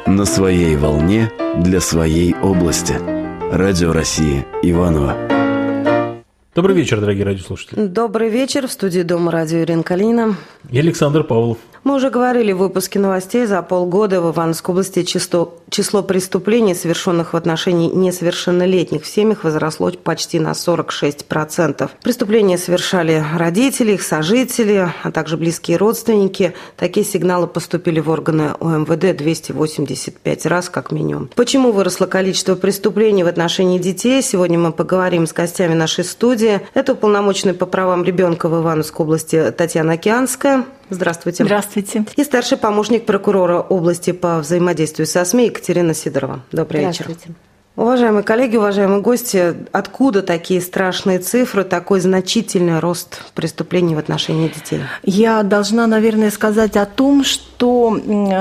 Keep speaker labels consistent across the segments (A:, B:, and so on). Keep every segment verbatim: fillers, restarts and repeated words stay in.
A: На своей волне для своей области. Радио России. Иваново.
B: Добрый вечер, дорогие радиослушатели.
C: Добрый вечер. В студии Дома радио Ирина Калинина.
B: И Александр Павлов.
C: Мы уже говорили в выпуске новостей, за полгода в Ивановской области число, число преступлений, совершенных в отношении несовершеннолетних в семьях, возросло почти на сорок шесть процентов. Преступления совершали родители, их сожители, а также близкие родственники. Такие сигналы поступили в органы О Эм Вэ Дэ двести восемьдесят пять раз как минимум. Почему выросло количество преступлений в отношении детей? Сегодня мы поговорим с гостями нашей студии. Это уполномоченный по правам ребенка в Ивановской области Татьяна Океанская. Здравствуйте.
D: Здравствуйте.
C: И старший помощник прокурора области по взаимодействию со СМИ Екатерина Сидорова. Добрый вечер.
D: Здравствуйте.
C: Уважаемые коллеги, уважаемые гости, откуда такие страшные цифры, такой значительный рост преступлений в отношении детей?
D: Я должна, наверное, сказать о том, что,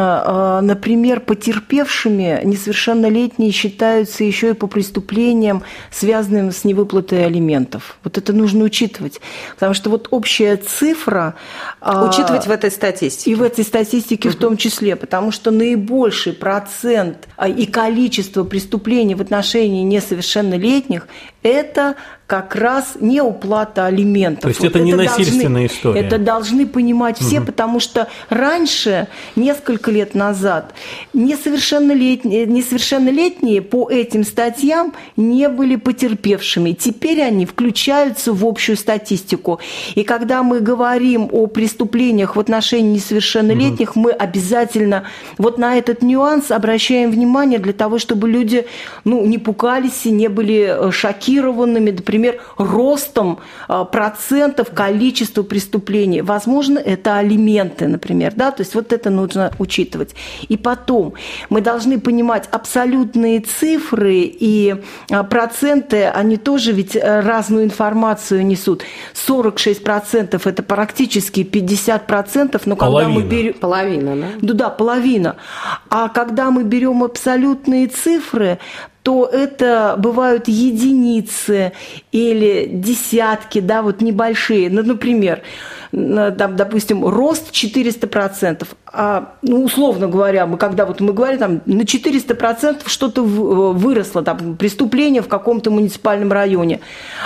D: например, потерпевшими несовершеннолетние считаются еще и по преступлениям, связанным с невыплатой алиментов. Вот это нужно учитывать, потому что вот общая цифра...
C: Учитывать в этой статистике.
D: И в этой статистике угу. в том числе, потому что наибольший процент и количество преступлений в отношении несовершеннолетних – это как раз неуплата алиментов.
B: То есть
D: вот
B: это, это не насильственная
D: должны,
B: история.
D: Это должны понимать все, угу. потому что раньше, несколько лет назад, несовершеннолетние, несовершеннолетние по этим статьям не были потерпевшими. Теперь они включаются в общую статистику. И когда мы говорим о преступлениях в отношении несовершеннолетних, угу. мы обязательно вот на этот нюанс обращаем внимание для того, чтобы люди ну, не пугались и не были шокированными, например, ростом процентов количества преступлений. Возможно, это алименты, например. Да? То есть вот это нужно учитывать. И потом мы должны понимать абсолютные цифры и проценты, они тоже ведь разную информацию несут. сорок шесть процентов это практически пятьдесят процентов. Но когда
B: половина.
D: Мы берем...
C: Половина, да?
D: Да, да, половина. А когда мы берем абсолютные цифры, то это бывают единицы или десятки, да, вот небольшие. Ну, например, там, допустим, рост четыреста процентов. А, ну, условно говоря, мы, когда вот мы говорим, там, на четыреста процентов что-то выросло, там, преступление в каком-то муниципальном районе.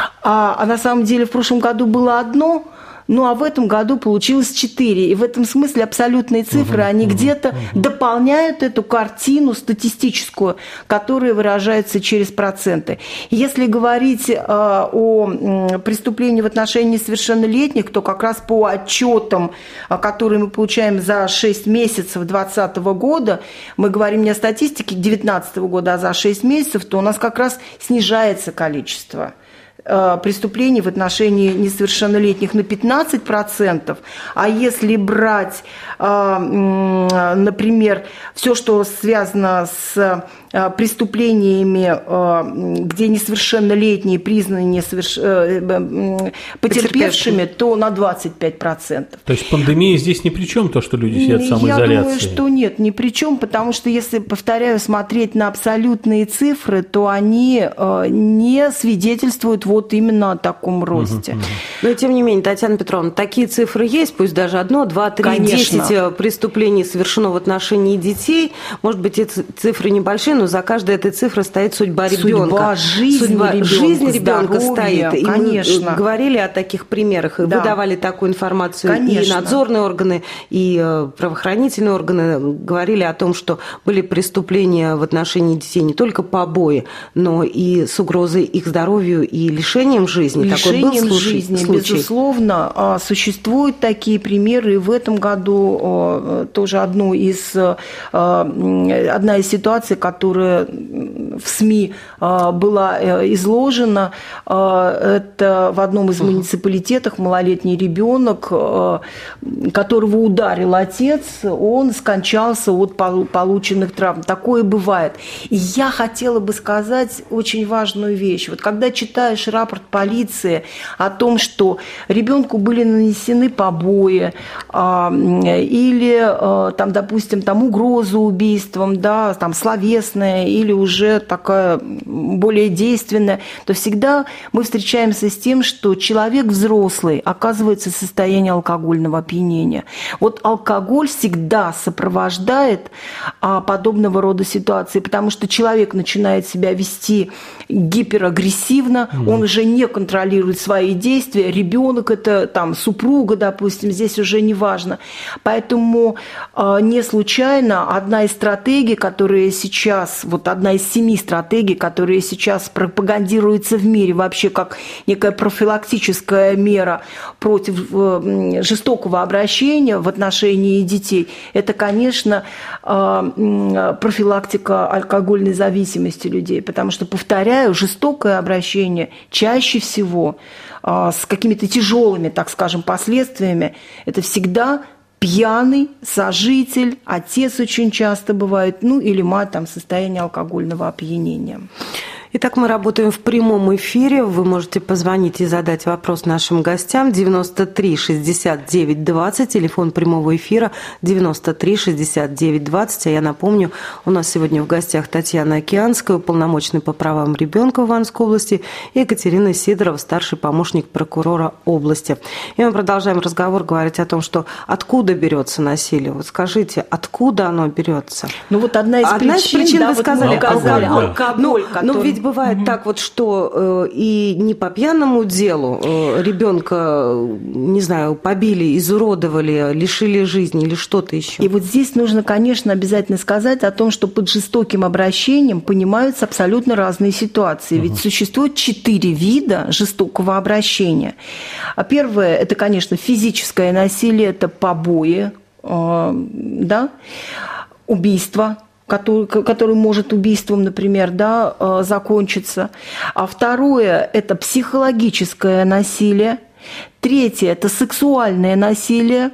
D: А, а на самом деле в прошлом году было одно, ну, а в этом году получилось четыре. И в этом смысле абсолютные цифры, угу, они угу, где-то угу. дополняют эту картину статистическую, которая выражается через проценты. Если говорить э, о преступлении в отношении несовершеннолетних, то как раз по отчетам, которые мы получаем за шесть месяцев две тысячи двадцатого года, мы говорим не о статистике две тысячи девятнадцатого года, а за шесть месяцев, то у нас как раз снижается количество преступлений в отношении несовершеннолетних на пятнадцать процентов, а если брать, например, все, что связано с преступлениями, где несовершеннолетние признаны несоверш... потерпевшими, то на двадцать пять процентов.
B: То есть пандемия здесь ни при чем, то, что люди сидят в самоизоляции?
D: Я думаю, что нет, ни при чем, потому что если, повторяю, смотреть на абсолютные цифры, то они не свидетельствуют вот именно о таком росте.
C: Угу, угу. Но тем не менее, Татьяна Петровна, такие цифры есть, пусть даже одно, два, три, десять преступлений совершено в отношении детей. Может быть, эти цифры небольшие, но за каждой этой цифрой стоит судьба ребенка.
D: Судьба, жизнь судьба, ребенка,
C: жизнь ребенка
D: здоровье,
C: стоит. И
D: конечно.
C: мы говорили о таких примерах, и да. вы давали такую информацию. Конечно. И надзорные органы, и правоохранительные органы говорили о том, что были преступления в отношении детей не только побои, но и с угрозой их здоровью и лишением жизни.
D: Лишением
C: Такой был
D: жизни,
C: случай?
D: Безусловно. Существуют такие примеры, и в этом году тоже одну из, одна из ситуаций, которая в СМИ была изложена, это в одном из муниципалитетов малолетний ребенок, которого ударил отец, он скончался от полученных травм. Такое бывает. И я хотела бы сказать очень важную вещь. Вот когда читаешь рапорт полиции о том, что ребенку были нанесены побои или, там, допустим, там, угроза убийством, да, там, словесная или уже такая более действенная, то всегда мы встречаемся с тем, что человек взрослый оказывается в состоянии алкогольного опьянения. Вот алкоголь всегда сопровождает а, подобного рода ситуации, потому что человек начинает себя вести гиперагрессивно, mm. он уже не контролирует свои действия, ребенок это там супруга, допустим, здесь уже не важно. Поэтому э, не случайно одна из стратегий, которые сейчас, вот одна из семи стратегий, которые сейчас пропагандируются в мире вообще как некая профилактическая мера против э, жестокого обращения в отношении детей, это, конечно, э, профилактика алкогольной зависимости людей, потому что, повторяю, жестокое обращение чаще всего э, с какими-то тяжелыми, так скажем, последствиями, это всегда пьяный сожитель, отец очень часто бывает, ну или мать там в состоянии алкогольного опьянения.
C: Итак, мы работаем в прямом эфире. Вы можете позвонить и задать вопрос нашим гостям. девяносто три шестьдесят девять двадцать, телефон прямого эфира девяносто три шестьдесят девять двадцать. А я напомню, у нас сегодня в гостях Татьяна Океанская, уполномоченный по правам ребенка в Ивановской области, и Екатерина Сидорова, старший помощник прокурора области. И мы продолжаем разговор, говорить о том, что откуда берется насилие. Вот скажите, откуда оно берется?
D: Ну вот одна из
C: одна
D: причин,
C: из причин
D: да,
C: вы сказали,
D: вот
C: алкоголь.
D: алкоголь,
C: Ну,
D: который...
C: но ведь бывает угу. так вот, что э, и не по пьяному делу э, ребенка, не знаю, побили, изуродовали, лишили жизни или что-то еще.
D: И вот здесь нужно, конечно, обязательно сказать о том, что под жестоким обращением понимаются абсолютно разные ситуации. Угу. Ведь существует четыре вида жестокого обращения. Первое – это, конечно, физическое насилие, это побои, э, да, убийство, Который, который может убийством, например, да, закончиться. А второе – это психологическое насилие. Третье – это сексуальное насилие.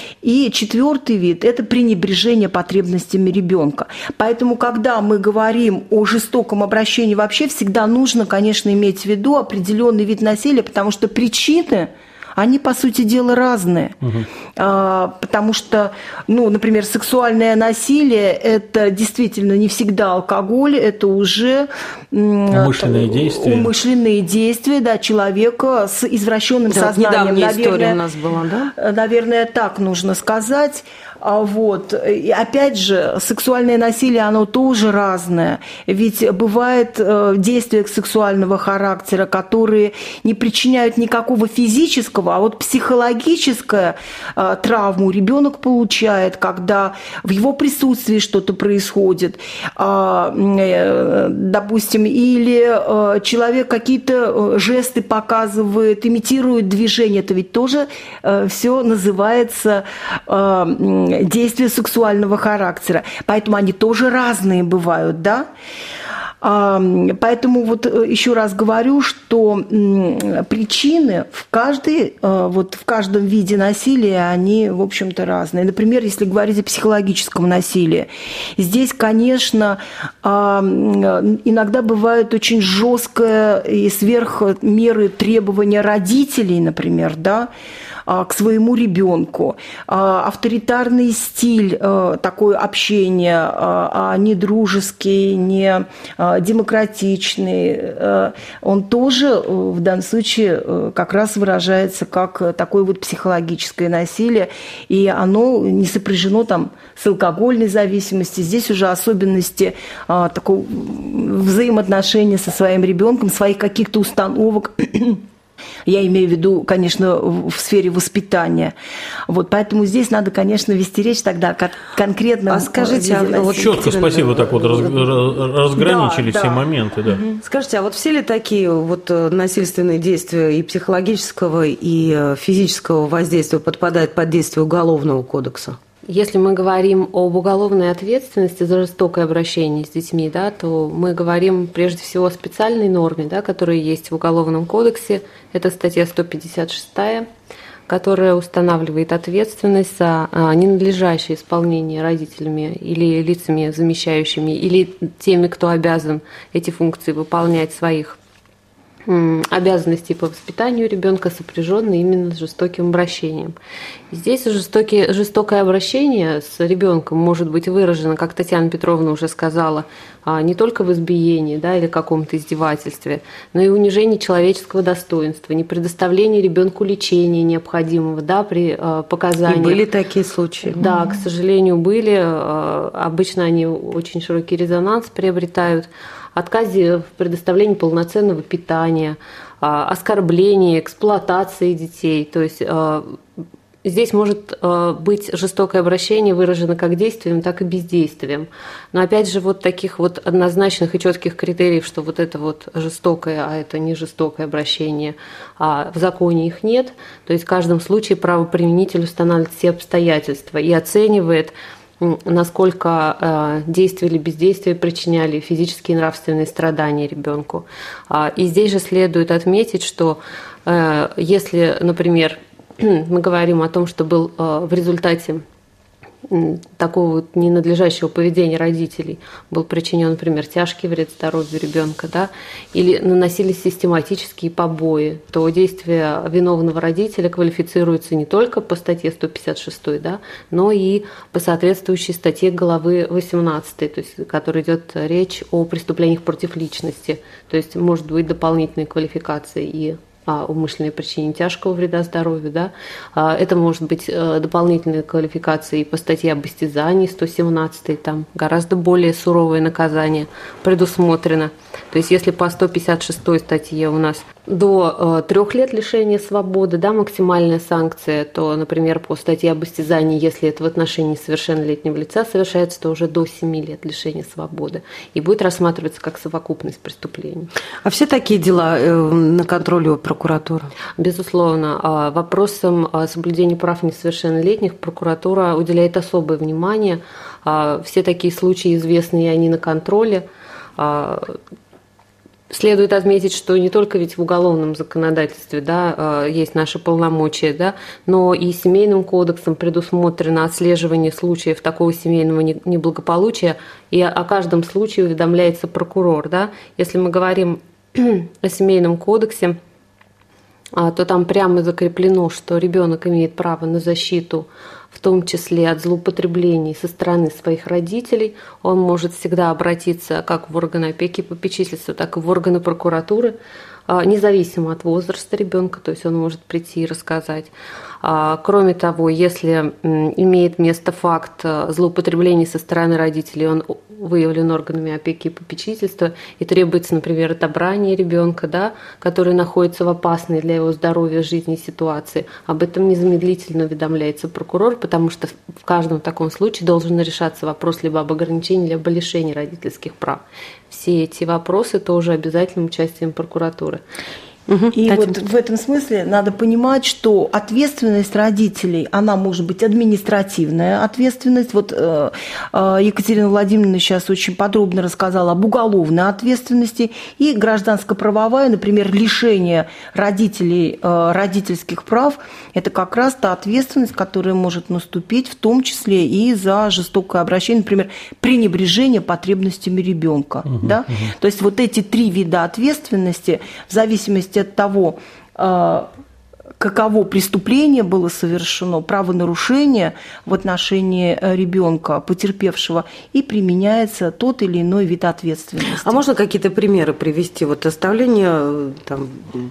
D: И четвертый вид – это пренебрежение потребностями ребенка. Поэтому, когда мы говорим о жестоком обращении, вообще всегда нужно, конечно, иметь в виду определенный вид насилия, потому что причины – они, по сути дела, разные. Угу. А, потому что, ну, например, сексуальное насилие – это действительно не всегда алкоголь, это уже
B: умышленные действия.
D: Умышленные действия, да, человека с извращенным да, сознанием.
C: Недавняя история у нас была, да?
D: Наверное, так нужно сказать. Вот. И опять же, сексуальное насилие, оно тоже разное. Ведь бывает действия сексуального характера, которые не причиняют никакого физического, а вот психологическая травму ребенок получает, когда в его присутствии что-то происходит. Допустим, или человек какие-то жесты показывает, имитирует движение. Это ведь тоже все называется действия сексуального характера. Поэтому они тоже разные бывают, да? Поэтому вот еще раз говорю, что причины в, каждой, вот в каждом виде насилия, они, в общем-то, разные. Например, если говорить о психологическом насилии, здесь, конечно, иногда бывает очень жесткое и сверх меры требования родителей, например, да, к своему ребенку, авторитарный стиль такое общение, а не дружеский, не демократичный, он тоже в данном случае как раз выражается как такое вот психологическое насилие, и оно не сопряжено там с алкогольной зависимостью. Здесь уже особенности такого взаимоотношения со своим ребенком, своих каких-то установок. Я имею в виду, конечно, в сфере воспитания. Вот, поэтому здесь надо, конечно, вести речь тогда конкретно.
C: А скажите, а
B: вот четко, спасибо, вот так вот разграничили да, все да. моменты. Да.
C: Угу. Скажите, а вот все ли такие вот насильственные действия и психологического, и физического воздействия подпадают под действие Уголовного кодекса?
E: Если мы говорим об уголовной ответственности за жестокое обращение с детьми, да, то мы говорим прежде всего о специальной норме, да, которая есть в Уголовном кодексе. Это статья сто пятьдесят шестая, которая устанавливает ответственность за ненадлежащее исполнение родителями или лицами замещающими, или теми, кто обязан эти функции выполнять, своих обязанностей по воспитанию ребенка сопряженные именно с жестоким обращением. Здесь жестокие, жестокое обращение с ребенком может быть выражено, как Татьяна Петровна уже сказала, не только в избиении, да, или каком-то издевательстве, но и унижении человеческого достоинства, не предоставлении ребенку лечения необходимого, да, при показании.
C: И были такие случаи.
E: Да, к сожалению, были. Обычно они очень широкий резонанс приобретают. Отказе в предоставлении полноценного питания, оскорблении, эксплуатации детей. То есть здесь может быть жестокое обращение выражено как действием, так и бездействием. Но опять же, вот таких вот однозначных и четких критериев, что вот это вот жестокое, а это не жестокое обращение, а в законе их нет. То есть в каждом случае правоприменитель устанавливает все обстоятельства и оценивает, насколько действия или бездействия причиняли физические и нравственные страдания ребенку. И здесь же следует отметить, что если, например, мы говорим о том, что был в результате такого вот ненадлежащего поведения родителей был причинен, например, тяжкий вред здоровью ребенка, да, или наносились систематические побои, то действие виновного родителя квалифицируется не только по статье сто пятьдесят шесть, да, но и по соответствующей статье главы восемнадцатой, то есть, в которой идет речь о преступлениях против личности, то есть может быть дополнительной квалификации и умышленное причинение тяжкого вреда здоровью, да. Это может быть дополнительной квалификацией по статье об истязании сто семнадцать, там гораздо более суровое наказание предусмотрено. То есть если по сто пятьдесят шестой статье у нас до трех лет лишения свободы, да, максимальная санкция, то, например, по статье об истязании, если это в отношении совершеннолетнего лица совершается, то уже до семи лет лишения свободы. И будет рассматриваться как совокупность преступлений.
C: А все такие дела на контроле у прокуратуры?
E: Безусловно. Вопросам соблюдения прав несовершеннолетних прокуратура уделяет особое внимание. Все такие случаи известны, и они на контроле. Следует отметить, что не только ведь в уголовном законодательстве, да, есть наши полномочия, да, но и семейным кодексом предусмотрено отслеживание случаев такого семейного неблагополучия, и о каждом случае уведомляется прокурор. Да. Если мы говорим о семейном кодексе, то там прямо закреплено, что ребенок имеет право на защиту, в том числе от злоупотреблений со стороны своих родителей. Он может всегда обратиться как в органы опеки и попечительства, так и в органы прокуратуры, независимо от возраста ребенка, то есть он может прийти и рассказать. Кроме того, если имеет место факт злоупотреблений со стороны родителей, он выявлен органами опеки и попечительства, и требуется, например, отобрание ребенка, да, который находится в опасной для его здоровья, жизни ситуации, об этом незамедлительно уведомляется прокурор, потому что в каждом таком случае должен решаться вопрос либо об ограничении, либо об лишении родительских прав. Все эти вопросы тоже обязательным участием прокуратуры.
D: Угу. И Татьяна. Вот в этом смысле надо понимать, что ответственность родителей, она может быть административная ответственность. Вот э, э, Екатерина Владимировна сейчас очень подробно рассказала об уголовной ответственности и гражданско-правовая, например, лишение родителей э, родительских прав. Это как раз та ответственность, которая может наступить, в том числе и за жестокое обращение, например, пренебрежение потребностями ребенка. Угу, да? угу. То есть вот эти три вида ответственности в зависимости от того, каково преступление было совершено, правонарушение в отношении ребенка, потерпевшего, и применяется тот или иной вид ответственности.
C: А можно какие-то примеры привести? Вот оставление там,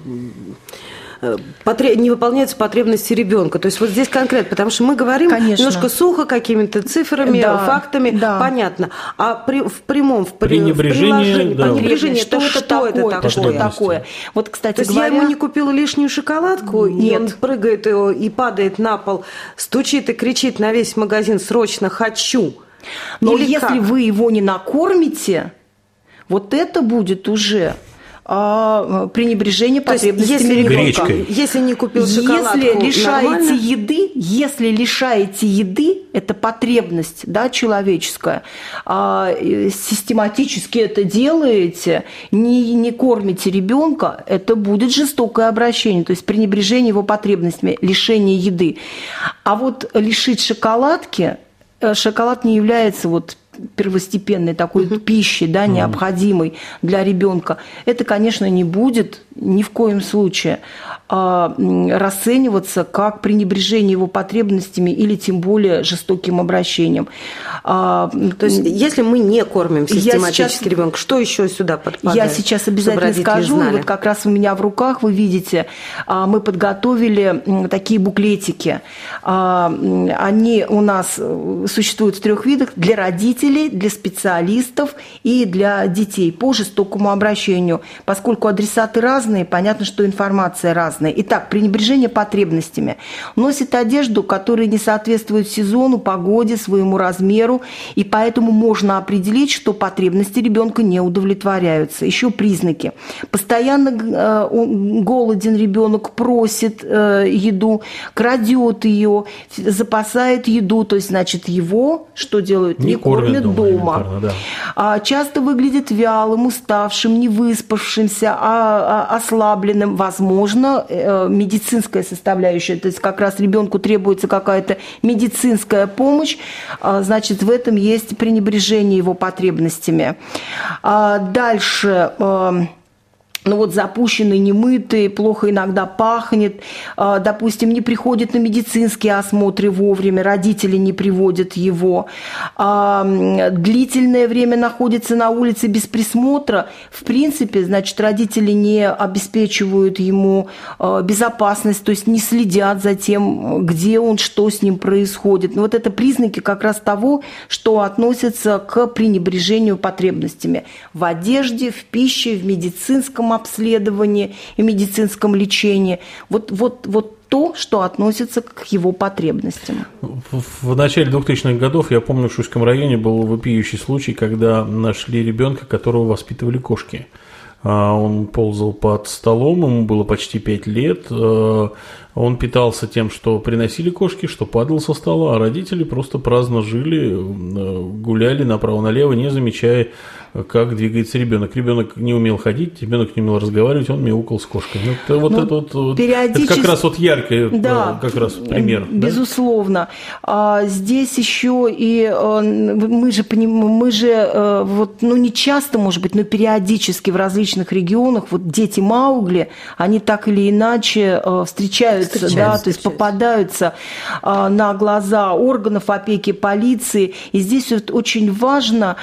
C: не выполняются потребности ребенка. То есть вот здесь конкретно, потому что мы говорим
D: Конечно.
C: немножко сухо, какими-то цифрами, да, фактами, да. понятно. А при, в прямом, в,
B: пренебрежение,
C: в
B: да.
C: пренебрежение, что, что, что это такое?
D: Что такое? Вот, кстати
C: То есть
D: говоря...
C: я ему не купила лишнюю шоколадку, Нет. и он прыгает и падает на пол, стучит и кричит на весь магазин: «Срочно хочу!»
D: Но
C: Или
D: если
C: как?
D: вы его не накормите, вот это будет уже... пренебрежение потребностями ребенка.
C: Если не купил шоколадку,
D: если лишаете
C: нормально?
D: еды, если лишаете еды, это потребность, да, человеческая, а систематически это делаете, не, не кормите ребенка, это будет жестокое обращение, то есть пренебрежение его потребностями, лишение еды. А вот лишить шоколадки, шоколад не является вот первостепенной такой uh-huh. пищи, да, необходимой uh-huh. для ребенка, это, конечно, не будет ни в коем случае а, расцениваться как пренебрежение его потребностями или тем более жестоким обращением.
C: А, то есть, если мы не кормим систематически
D: сейчас,
C: ребенка, что еще сюда подпадает?
D: Я сейчас обязательно скажу, и вот как раз у меня в руках, вы видите, мы подготовили такие буклетики. Они у нас существуют в трех видах: для родителей, для специалистов и для детей по жестокому обращению. Поскольку адресаты разные, понятно, что информация разная. Итак, пренебрежение потребностями. Носит одежду, которая не соответствует сезону, погоде, своему размеру, и поэтому можно определить, что потребности ребенка не удовлетворяются. Еще признаки. Постоянно голоден ребенок, просит еду, крадет ее, запасает еду, то есть, значит, его что делают? Не, не кормят, кормят дома. дома. Да. Часто выглядит вялым, уставшим, невыспавшимся, ослабленным. Возможно, медицинская составляющая, то есть как раз ребенку требуется какая-то медицинская помощь, значит, в этом есть пренебрежение его потребностями. Дальше... Ну вот запущенный, немытый, плохо иногда пахнет, допустим, не приходит на медицинские осмотры вовремя, родители не приводят его, длительное время находится на улице без присмотра, в принципе, значит, родители не обеспечивают ему безопасность, то есть не следят за тем, где он, что с ним происходит. Но вот это признаки как раз того, что относятся к пренебрежению потребностями в одежде, в пище, в медицинском обследовании и медицинском лечении. Вот, вот, вот то, что относится к его потребностям.
B: В начале двухтысячных годов, я помню, в Шуйском районе был вопиющий случай, когда нашли ребенка, которого воспитывали кошки. Он ползал под столом, ему было почти пять лет. Он питался тем, что приносили кошки, что падал со стола, а родители просто праздно жили, гуляли направо-налево, не замечая, как двигается ребенок. Ребенок не умел ходить, ребенок не умел разговаривать, он мяукал с кошкой. Ну, это, вот это, вот, периодически... это как раз вот яркий
D: да,
B: как раз пример.
D: Безусловно. Да? А здесь еще и мы же, мы же вот, ну, не часто, может быть, но периодически в различных регионах вот дети Маугли, они так или иначе встречаются, встречаются да, то есть попадаются на глаза органов опеки, полиции. И здесь вот очень важно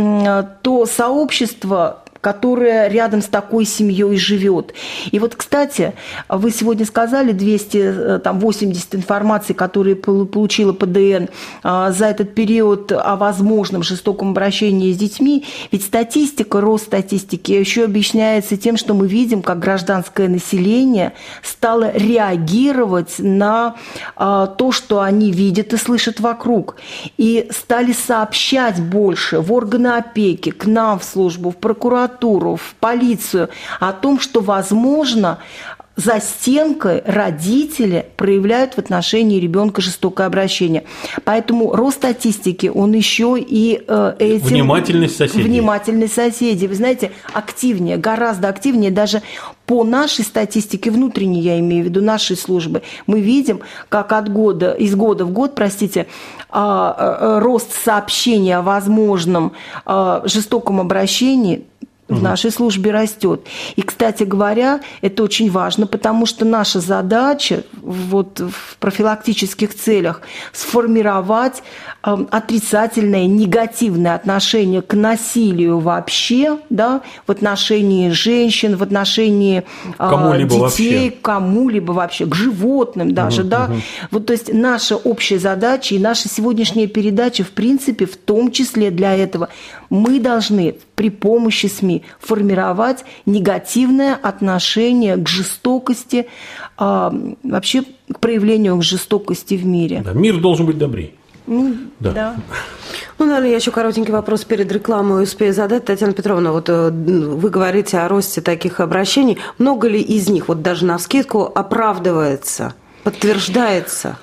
D: то сообщество, которая рядом с такой семьей живет. И вот, кстати, вы сегодня сказали двести восемьдесят информации, которые получила ПДН за этот период о возможном жестоком обращении с детьми. Ведь статистика, рост статистики еще объясняется тем, что мы видим, как гражданское население стало реагировать на то, что они видят и слышат вокруг. И стали сообщать больше в органы опеки, к нам в службу, в прокуратуру, в полицию о том, что, возможно, за стенкой родители проявляют в отношении ребенка жестокое обращение. Поэтому рост статистики, он еще и э, этим...
B: Внимательность соседей.
D: Внимательность соседей. Вы знаете, активнее, гораздо активнее. Даже по нашей статистике, внутренней, я имею в виду, нашей службы, мы видим, как от года, из года в год, простите, э, э, рост сообщений о возможном э, жестоком обращении в нашей службе растет. И, кстати говоря, это очень важно, потому что наша задача вот в профилактических целях сформировать э, отрицательное, негативное отношение к насилию вообще, да, в отношении женщин, в отношении э, детей, вообще. кому-либо вообще, к животным даже, угу, да. Угу. Вот, то есть наша общая задача и наша сегодняшняя передача, в принципе, в том числе для этого, мы должны при помощи СМИ формировать негативное отношение к жестокости, а, вообще к проявлению к жестокости в мире.
B: Да, мир должен быть добрее.
D: Ну, да.
C: да. Ну, наверное, я еще коротенький вопрос перед рекламой успею задать. Татьяна Петровна, вот вы говорите о росте таких обращений. Много ли из них, вот даже навскидку, оправдывается, подтверждается?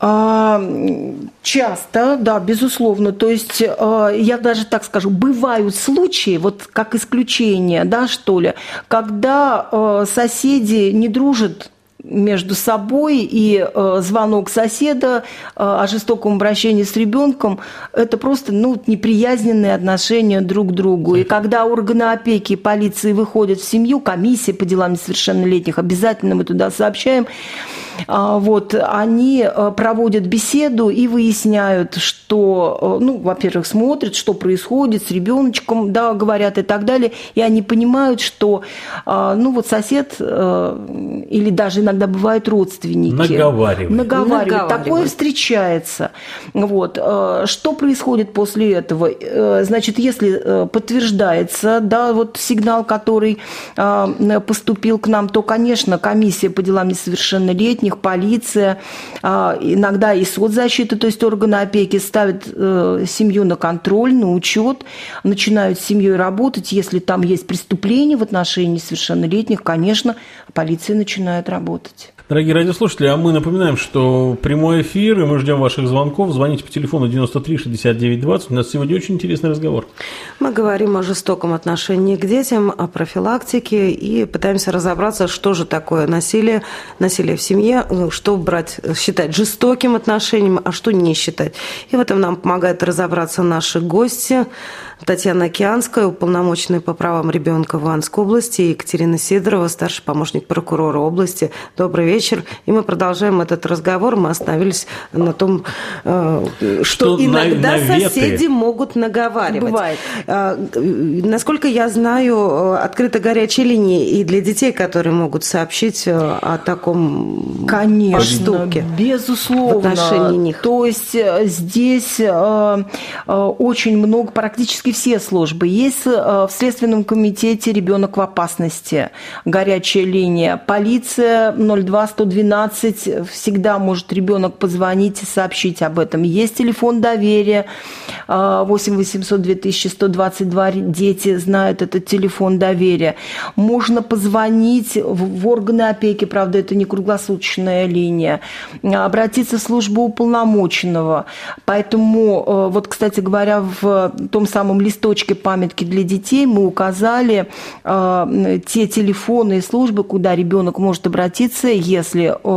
D: Часто, да, безусловно. То есть, я даже так скажу, бывают случаи, вот как исключение, да, что ли, когда соседи не дружат между собой, и э, звонок соседа э, о жестоком обращении с ребенком – это просто ну, неприязненные отношения друг к другу. И когда органы опеки и полиции выходят в семью, комиссия по делам несовершеннолетних, обязательно мы туда сообщаем, вот, они проводят беседу и выясняют, что, ну, во-первых, смотрят, что происходит с ребеночком, да, говорят и так далее, и они понимают, что, ну, вот сосед или даже иногда бывают родственники.
B: Наговаривают.
D: Наговаривают.
E: Наговаривают.
D: Такое встречается. Вот. Что происходит после этого? Значит, если подтверждается, да, вот сигнал, который поступил к нам, то, конечно, комиссия по делам несовершеннолетних, полиция, иногда и соцзащита, то есть органы опеки ставят семью на контроль, на учет, начинают с семьей работать. Если там есть преступление в отношении несовершеннолетних, конечно, полиция начинает работать.
B: Дорогие радиослушатели, а мы напоминаем, что прямой эфир, и мы ждем ваших звонков. Звоните по телефону девяносто три шестьдесят девять двадцать. У нас сегодня очень интересный разговор.
C: Мы говорим о жестоком отношении к детям, о профилактике и пытаемся разобраться, что же такое насилие, насилие в семье, что брать, считать жестоким отношением, а что не считать. И в этом нам помогают разобраться наши гости. Татьяна Океанская, уполномоченная по правам ребенка в Ивановской области, и Екатерина Сидорова, старший помощник прокурора области. Добрый вечер. И мы продолжаем этот разговор. Мы остановились на том, что, что иногда наветы. Соседи могут наговаривать.
D: Бывает.
C: Насколько я знаю, открыта горячая линия и для детей, которые могут сообщить о таком
D: Конечно,
C: поступке.
D: Безусловно.
C: В отношении них.
D: То есть здесь очень много, практически все службы. Есть в Следственном комитете «Ребенок в опасности», горячая линия. Полиция ноль два сто двенадцать, всегда может ребенок позвонить и сообщить об этом. Есть телефон доверия восемь восемьсот две тысячи сто двадцать два, дети знают этот телефон доверия. Можно позвонить в органы опеки, правда, это не круглосуточная линия, обратиться в службу уполномоченного. Поэтому, вот, кстати говоря, в том самом листочке памятки для детей мы указали э, те телефоны и службы, куда ребенок может обратиться, если э, э,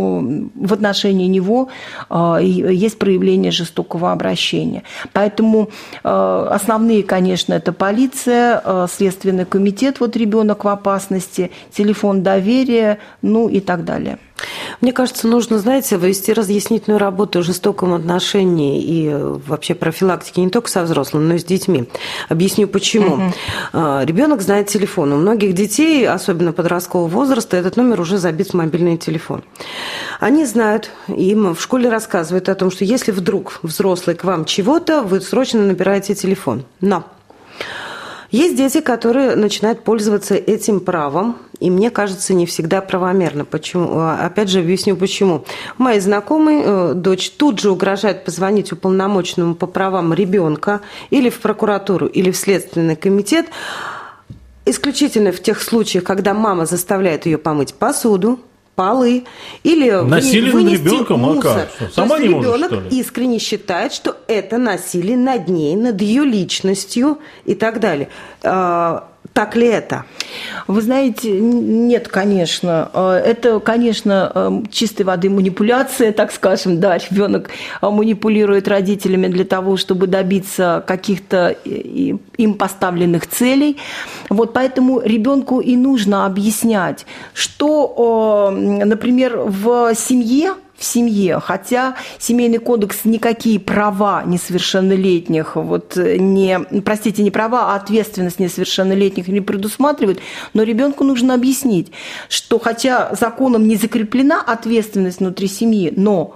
D: в отношении него э, есть проявление жестокого обращения. Поэтому э, основные, конечно, это полиция, э, Следственный комитет, вот ребенок в опасности, телефон доверия, ну и так далее.
C: Мне кажется, нужно, знаете, вести разъяснительную работу о жестоком отношении и вообще профилактике не только со взрослыми, но и с детьми. Объясню почему. Uh-huh. Ребенок знает телефон. У многих детей, особенно подросткового возраста, этот номер уже забит в мобильный телефон. Они знают, им в школе рассказывают о том, что если вдруг взрослый к вам чего-то, вы срочно набираете телефон. Но есть дети, которые начинают пользоваться этим правом, и мне кажется, не всегда правомерно. Почему? Опять же, объясню почему. У моей знакомой дочь тут же угрожает позвонить уполномоченному по правам ребенка или в прокуратуру, или в Следственный комитет, исключительно в тех случаях, когда мама заставляет ее помыть посуду, полы или
B: насилие
C: вынести
B: над ребенком,
C: мусор.
B: А как? Сама
C: То
B: не
C: есть
B: может,
C: ребенок
B: что ли?
C: искренне считает, что это насилие над ней, над ее личностью и так далее. Так ли это?
D: Вы знаете, нет, конечно. Это, конечно, чистой воды манипуляция, так скажем, да, ребенок манипулирует родителями для того, чтобы добиться каких-то им поставленных целей. Вот поэтому ребенку и нужно объяснять, что, например, в семье, в семье, хотя Семейный кодекс никакие права несовершеннолетних, вот не, простите, не права, а ответственность несовершеннолетних не предусматривает, но ребенку нужно объяснить, что хотя законом не закреплена ответственность внутри семьи, но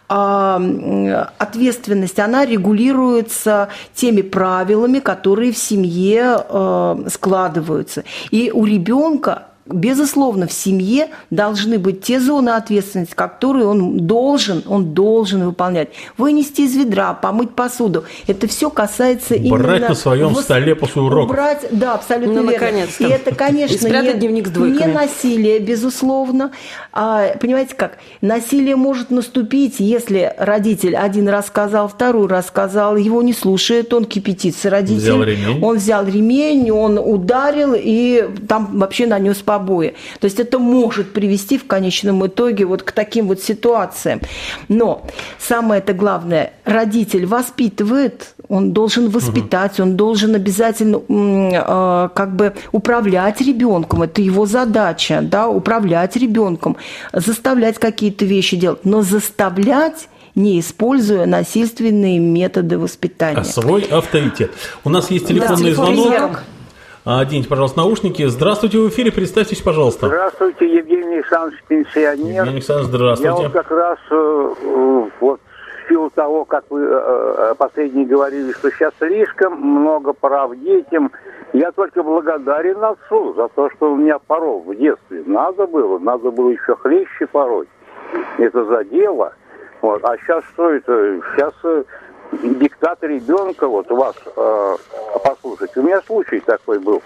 D: а, ответственность, она регулируется теми правилами, которые в семье а, складываются. И у ребенка, безусловно, в семье должны быть те зоны ответственности, которые он должен, он должен выполнять. Вынести из ведра, помыть посуду. Это все касается
B: брать
D: именно...
B: Брать на своем
D: в...
B: столе после уроков.
D: Брать, да, абсолютно
C: ну,
D: верно. И это, конечно,
C: и
D: не,
C: дневник с двойками.
D: Не насилие, безусловно. А, понимаете как? Насилие может наступить, если родитель один раз сказал, второй раз сказал, его не слушает, он кипятится. Родитель,
B: взял ремень.
D: Он взял ремень, он ударил и там вообще нанес по собой. То есть это может привести в конечном итоге вот к таким вот ситуациям. Но самое-то главное, родитель воспитывает, он должен воспитать, угу. он должен обязательно э, как бы управлять ребенком. Это его задача, да, управлять ребенком, заставлять какие-то вещи делать, но заставлять, не используя насильственные методы воспитания.
B: А свой авторитет. У нас есть телефонный да, звонок. Оденьте, пожалуйста, наушники. Здравствуйте, в эфире, представьтесь, пожалуйста.
F: Здравствуйте, Евгений Александрович, пенсионер.
B: Евгений Александрович, здравствуйте.
F: Я вот как раз вот в силу того, как вы последние говорили, что сейчас слишком много прав детям, я только благодарен отцу за то, что он меня порол в детстве. Надо было, надо было еще хлеще пороть. Это задело. Вот. А сейчас что это? Сейчас э, диктат ребенка, вот у вас э, послушайте. У меня случай такой был.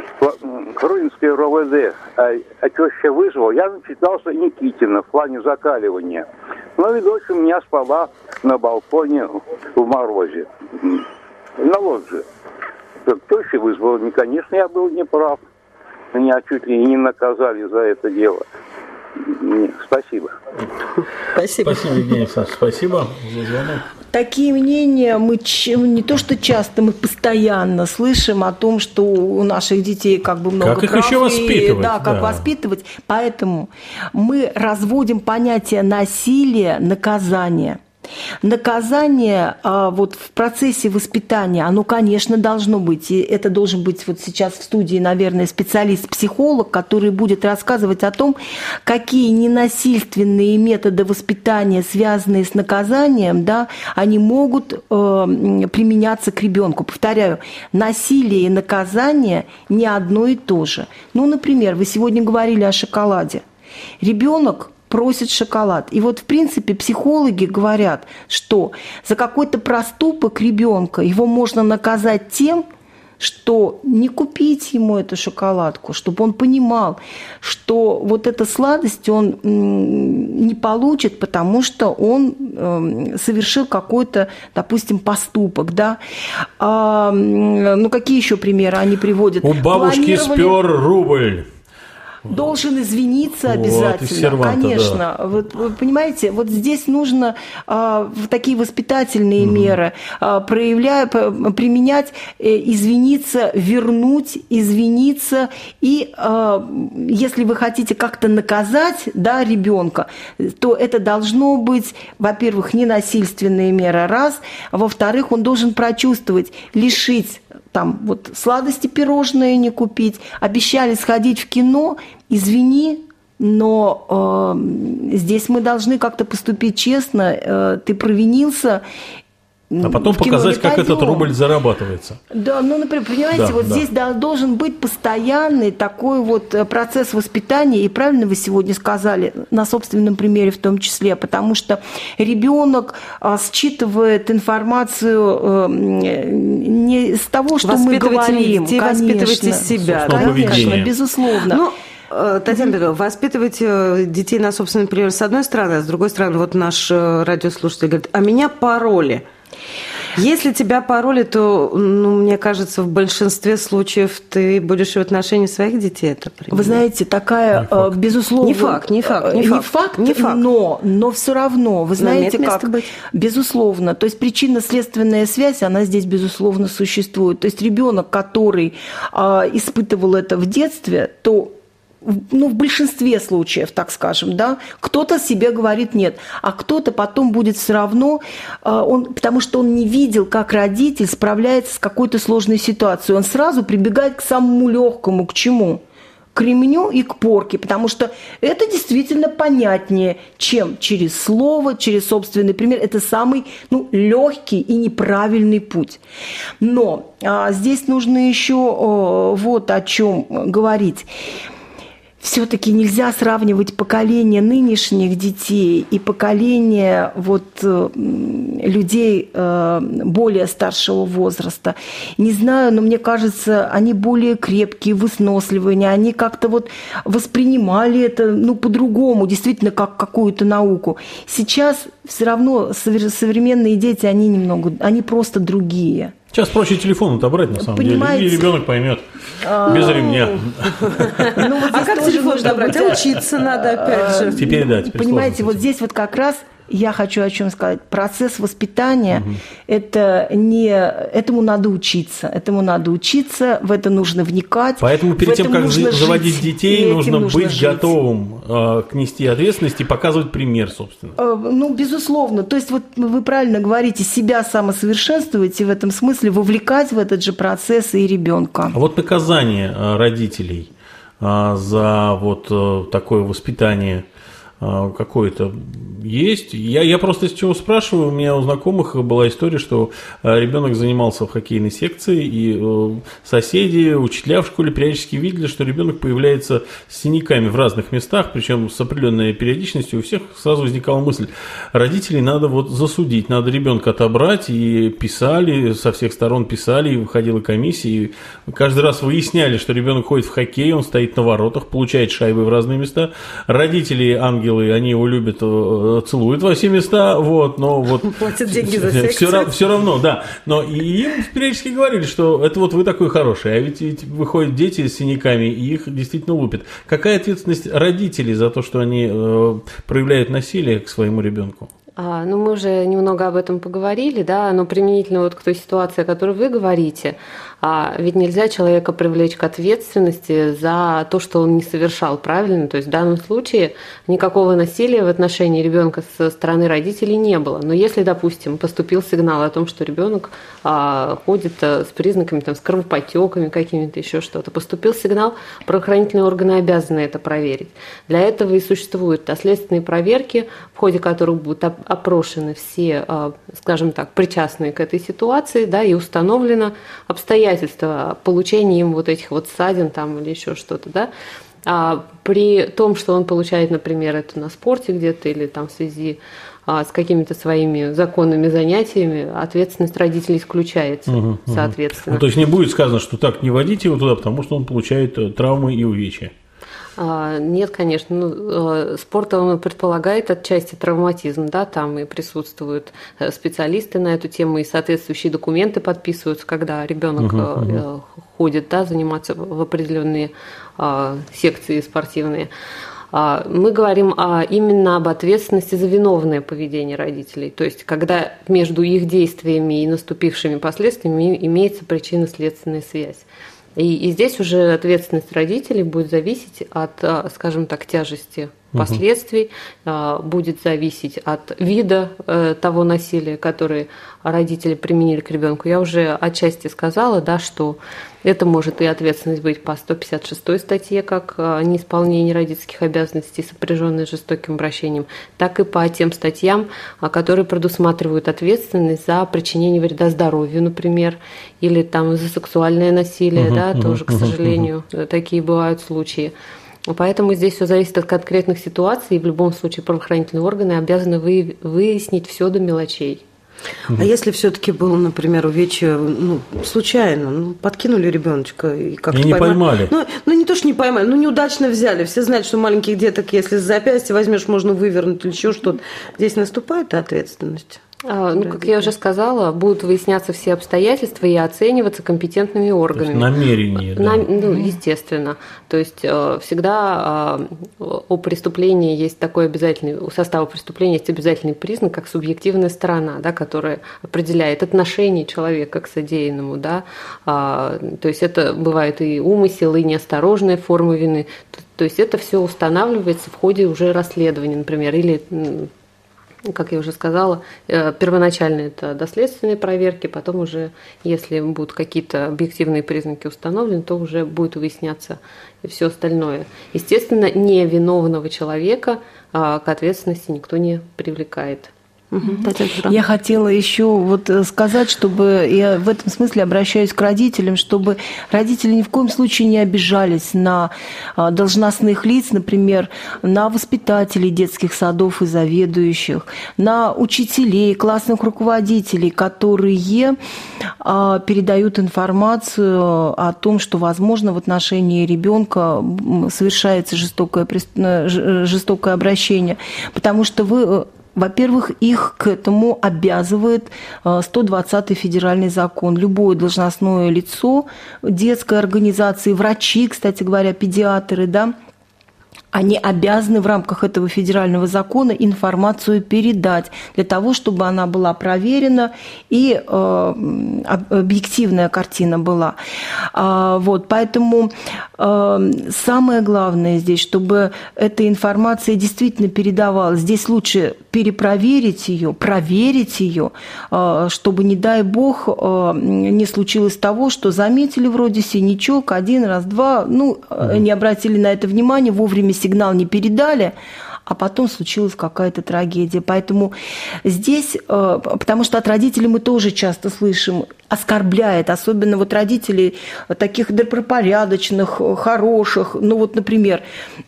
F: Крынское РОВД, а, а теща вызвала, я начитался Никитина в плане закаливания. Ну и дочь у меня спала на балконе в морозе, на лоджии. Теща вызвала, не, конечно, я был неправ. Меня чуть ли не наказали за это дело. Спасибо.
B: Спасибо. Спасибо, Евгений Александрович, спасибо за звонок.
D: Такие мнения мы не то что часто, мы постоянно слышим о том, что у наших детей как бы много
B: как их
D: прав,
B: еще воспитывать?
D: И, да, как да. воспитывать. Поэтому мы разводим понятие насилия, наказания. Наказание а, вот в процессе воспитания, оно, конечно, должно быть. И это должен быть вот сейчас в студии, наверное, специалист-психолог, который будет рассказывать о том, какие ненасильственные методы воспитания, связанные с наказанием, да, они могут э, применяться к ребенку. Повторяю, насилие и наказание не одно и то же. Ну, например, вы сегодня говорили о шоколаде. Ребенок просит шоколад. И вот, в принципе, психологи говорят, что за какой-то проступок ребенка его можно наказать тем, что не купить ему эту шоколадку, чтобы он понимал, что вот эта сладость он не получит, потому что он совершил какой-то, допустим, поступок. Да? А, ну, какие еще примеры они приводят?
B: У бабушки спер рубль.
D: Должен извиниться обязательно, вот, конечно. Да. Вот, вы понимаете, вот здесь нужно а, такие воспитательные угу. меры а, проявляя, применять, э, извиниться, вернуть, извиниться. И а, если вы хотите как-то наказать, да, ребенка, то это должно быть, во-первых, ненасильственные меры, раз. А во-вторых, он должен прочувствовать, лишить там вот сладости, пирожные не купить, обещали сходить в кино, извини, но э, здесь мы должны как-то поступить честно, э, ты провинился.
B: А потом показать, как этот рубль зарабатывается.
D: Да, ну, например, понимаете, да, вот да. здесь должен быть постоянный такой вот процесс воспитания, и правильно вы сегодня сказали, на собственном примере в том числе, потому что ребенок считывает информацию не из того, что мы говорим,
C: детей,
D: конечно,
C: воспитывайте себя,
D: да? Конечно, безусловно.
C: Ну, Татьяна Петровна, воспитывать детей на собственном примере с одной стороны, а с другой стороны, вот наш радиослушатель говорит, а меня пороли. Если тебя пороли, то, ну, мне кажется, в большинстве случаев ты будешь в отношении своих детей это принимать.
D: Вы знаете, такая, не безусловно...
C: Не факт, не факт, не,
D: не
C: факт,
D: факт,
C: не факт.
D: Но, но все равно, вы знаете, как... Быть. Безусловно. То есть причинно-следственная связь, она здесь, безусловно, существует. То есть ребенок, который а, испытывал это в детстве, то... ну, в большинстве случаев, так скажем, да, кто-то себе говорит нет, а кто-то потом будет все равно, он, потому что он не видел, как родитель справляется с какой-то сложной ситуацией, он сразу прибегает к самому легкому, к чему? К ремню и к порке, потому что это действительно понятнее, чем через слово, через собственный пример. Это самый, ну, легкий и неправильный путь. Но а, здесь нужно еще а, вот о чем говорить. Все-таки нельзя сравнивать поколение нынешних детей и поколение вот, людей более старшего возраста. Не знаю, но мне кажется, они более крепкие, выносливые, они как-то вот воспринимали это ну, по-другому, действительно, как какую-то науку. Сейчас все равно современные дети, они немного, они просто другие.
B: Сейчас проще телефон отобрать, на самом
D: Понимаете?
B: деле, и ребенок поймет без ремня.
C: А как телефон отобрать? А учиться надо, опять же.
B: Теперь да.
D: Понимаете, вот здесь вот как раз я хочу о чем сказать. Процесс воспитания угу. это не этому надо учиться, этому надо учиться, в это нужно вникать.
B: Поэтому перед тем, как заводить
D: жить,
B: детей, нужно, нужно быть
D: жить.
B: готовым э, к нести ответственность и показывать пример, собственно.
D: Э, ну, безусловно. То есть вот вы правильно говорите, себя самосовершенствовать и в этом смысле вовлекать в этот же процесс и ребенка.
B: А вот наказание родителей э, за вот э, такое воспитание какое-то есть. Я, я просто из чего спрашиваю, у меня у знакомых была история, что ребенок занимался в хоккейной секции, и соседи, учителя в школе периодически видели, что ребенок появляется с синяками в разных местах, причем с определенной периодичностью. У всех сразу возникала мысль, родителей надо вот засудить, надо ребенка отобрать, и писали, со всех сторон писали, и выходила комиссия, и каждый раз выясняли, что ребенок ходит в хоккей, он стоит на воротах, получает шайбы в разные места. Родители, ангелы, они его любят, целуют во все места, вот, но вот...
C: Платят деньги за секцию.
B: Все, все равно, да. Но и им периодически говорили, что это вот вы такой хороший, а ведь, ведь выходят дети с синяками, и их действительно лупят. Какая ответственность родителей за то, что они э, проявляют насилие к своему ребенку?
E: А, ну, мы уже немного об этом поговорили, да, но применительно вот к той ситуации, о которой вы говорите, а, ведь нельзя человека привлечь к ответственности за то, что он не совершал, правильно? То есть в данном случае никакого насилия в отношении ребенка со стороны родителей не было. Но если, допустим, поступил сигнал о том, что ребенок а, ходит а, с признаками, там, с кровоподтеками какими-то, еще что-то, поступил сигнал, правоохранительные органы обязаны это проверить. Для этого и существуют доследственные проверки, в ходе которых будут опрошены все, скажем так, причастные к этой ситуации, да, и установлено обстоятельства получения им вот этих вот ссадин там или еще что-то, да. А при том, что он получает, например, это на спорте где-то или там в связи а, с какими-то своими законными занятиями, ответственность родителей исключается, угу, соответственно.
B: Ну, то есть не будет сказано, что так, не водите его туда, потому что он получает травмы и увечья.
E: Нет, конечно. Ну, спорт, он предполагает отчасти травматизм, да, там и присутствуют специалисты на эту тему, и соответствующие документы подписываются, когда ребенок uh-huh, uh-huh. ходит, да, заниматься в определенные а, секции спортивные. А, мы говорим а, именно об ответственности за виновное поведение родителей, то есть когда между их действиями и наступившими последствиями имеется причинно-следственная связь. И, и здесь уже ответственность родителей будет зависеть от, скажем так, тяжести последствий, uh-huh. будет зависеть от вида того насилия, которое родители применили к ребенку. Я уже отчасти сказала, да, что это может и ответственность быть по сто пятьдесят шестой статье, как неисполнение родительских обязанностей, сопряженное с жестоким обращением, так и по тем статьям, которые предусматривают ответственность за причинение вреда здоровью, например, или там за сексуальное насилие, uh-huh, да, uh-huh, тоже, к сожалению, uh-huh. такие бывают случаи. Поэтому здесь все зависит от конкретных ситуаций, и в любом случае правоохранительные органы обязаны выяснить все до мелочей.
C: А если все-таки было, например, увечье, ну, случайно, ну, подкинули ребеночка и как-то
B: и не
C: поймали.
B: поймали.
C: Ну, ну, не то, что не поймали, ну, неудачно взяли. Все знают, что маленьких деток, если с запястья возьмешь, можно вывернуть или еще что-то. Здесь наступает ответственность?
E: Ну, как я уже сказала, будут выясняться все обстоятельства и оцениваться компетентными органами.
B: Намерение,
E: На,
B: да.
E: Ну, естественно. То есть всегда у преступления есть такой обязательный, у состава преступления есть обязательный признак, как субъективная сторона, да, которая определяет отношение человека к содеянному. Да. То есть это бывает и умысел, и неосторожная форма вины. То есть это все устанавливается в ходе уже расследования, например, или... Как я уже сказала, первоначально это доследственные проверки, потом уже, если будут какие-то объективные признаки установлены, то уже будет выясняться и все остальное. Естественно, невиновного человека к ответственности никто не привлекает.
D: Угу. Я хотела еще вот сказать, чтобы я в этом смысле обращаюсь к родителям, чтобы родители ни в коем случае не обижались на должностных лиц, например, на воспитателей детских садов и заведующих, на учителей, классных руководителей, которые передают информацию о том, что, возможно, в отношении ребенка совершается жестокое, жестокое обращение, потому что вы Во-первых, их к этому обязывает сто двадцатый федеральный закон. Любое должностное лицо детской организации, врачи, кстати говоря, педиатры, да, они обязаны в рамках этого федерального закона информацию передать для того, чтобы она была проверена и э, объективная картина была. А, вот, поэтому э, самое главное здесь, чтобы эта информация действительно передавалась. Здесь лучше перепроверить ее, проверить ее, э, чтобы, не дай бог, э, не случилось того, что заметили вроде синячок, один раз, два, ну, mm-hmm. не обратили на это внимание, вовремя сигнал не передали, а потом случилась какая-то трагедия. Поэтому здесь, потому что от родителей мы тоже часто слышим, оскорбляет, особенно вот родителей таких добропорядочных, хороших. Ну вот, например,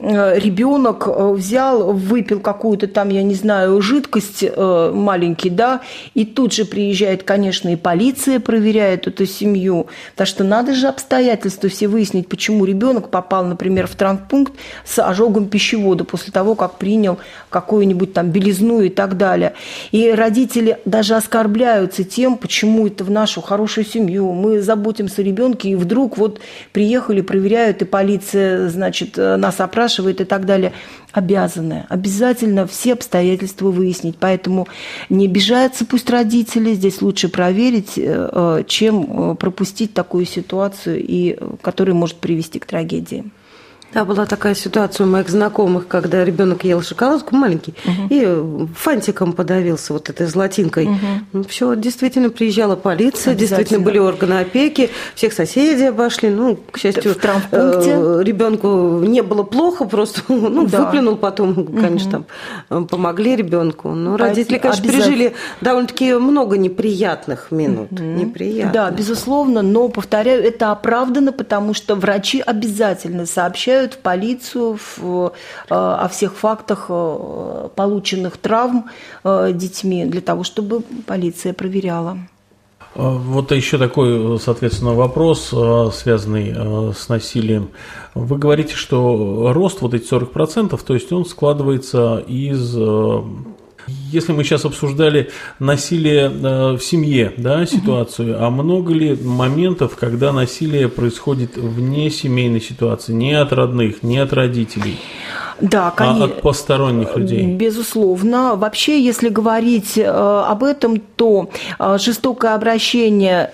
D: ребенок взял, выпил какую-то там, я не знаю, жидкость маленький, да, и тут же приезжает, конечно, и полиция проверяет эту семью, потому что надо же обстоятельства все выяснить, почему ребенок попал, например, в травмпункт с ожогом пищевода после того, как принял какую-нибудь там белизну и так далее. И родители даже оскорбляются тем, почему это в нашу хорошую семью, мы заботимся о ребенке, и вдруг вот приехали, проверяют, и полиция, значит, нас опрашивает и так далее. Обязаны, обязательно все обстоятельства выяснить. Поэтому не обижаются пусть родители, здесь лучше проверить, чем пропустить такую ситуацию, и, которая может привести к трагедии.
C: Да, была такая ситуация у моих знакомых, когда ребенок ел шоколадку маленький угу. и фантиком подавился вот этой золотинкой. Угу. Ну, все, действительно приезжала полиция, действительно были органы опеки, всех соседей обошли. Ну, к счастью, э, ребенку не было плохо, просто ну, да. выплюнул потом, конечно, угу. там помогли ребенку. Но родители, конечно, пережили довольно-таки много неприятных минут. Угу. Неприятных.
D: Да, безусловно, но, повторяю, это оправдано, потому что врачи обязательно сообщают в полицию в, о всех фактах полученных травм детьми, для того, чтобы полиция проверяла.
B: Вот еще такой, соответственно, вопрос, связанный с насилием. Вы говорите, что рост, вот эти сорок процентов, то есть он складывается из... Если мы сейчас обсуждали насилие в семье, да, ситуацию, угу. а много ли моментов, когда насилие происходит вне семейной ситуации, не от родных, не от родителей?
D: Да, конечно.
B: А от посторонних людей?
D: Безусловно. Вообще, если говорить об этом, то жестокое обращение –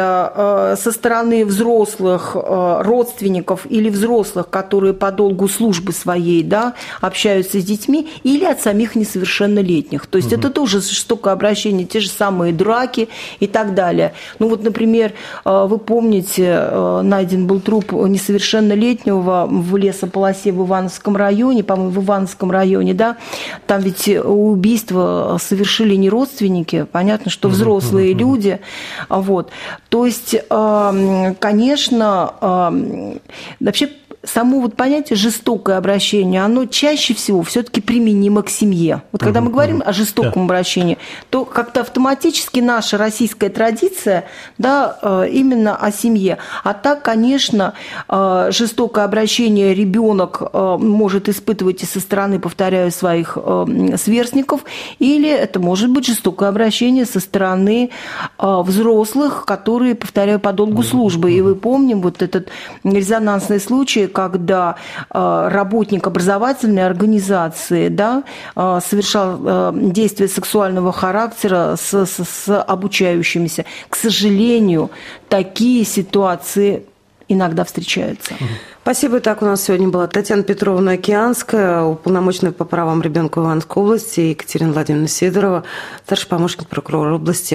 D: это со стороны взрослых родственников или взрослых, которые по долгу службы своей, да, общаются с детьми, или от самих несовершеннолетних. То есть угу. это тоже жестокое обращение, те же самые драки и так далее. Ну вот, например, вы помните, найден был труп несовершеннолетнего в лесополосе в Ивановском районе, по-моему, в Ивановском районе, да, там ведь убийство совершили не родственники, понятно, что взрослые люди, вот, то есть, конечно, вообще само вот понятие жестокое обращение, оно чаще всего все-таки применимо к семье. Вот когда мы говорим о жестоком обращении, то как-то автоматически наша российская традиция, да, именно о семье. А так, конечно, жестокое обращение ребенок может испытывать и со стороны, повторяю, своих сверстников, или это может быть жестокое обращение со стороны взрослых, которые, повторяю, по долгу службы. И мы помним вот этот резонансный случай, когда э, работник образовательной организации, да, э, совершал э, действия сексуального характера с, с, с обучающимися. К сожалению, такие ситуации иногда встречаются.
C: Спасибо. Так, у нас сегодня была Татьяна Петровна Океанская, уполномоченная по правам ребенка в Ивановской области, и Екатерина Владимировна Сидорова, старший помощник прокурора области.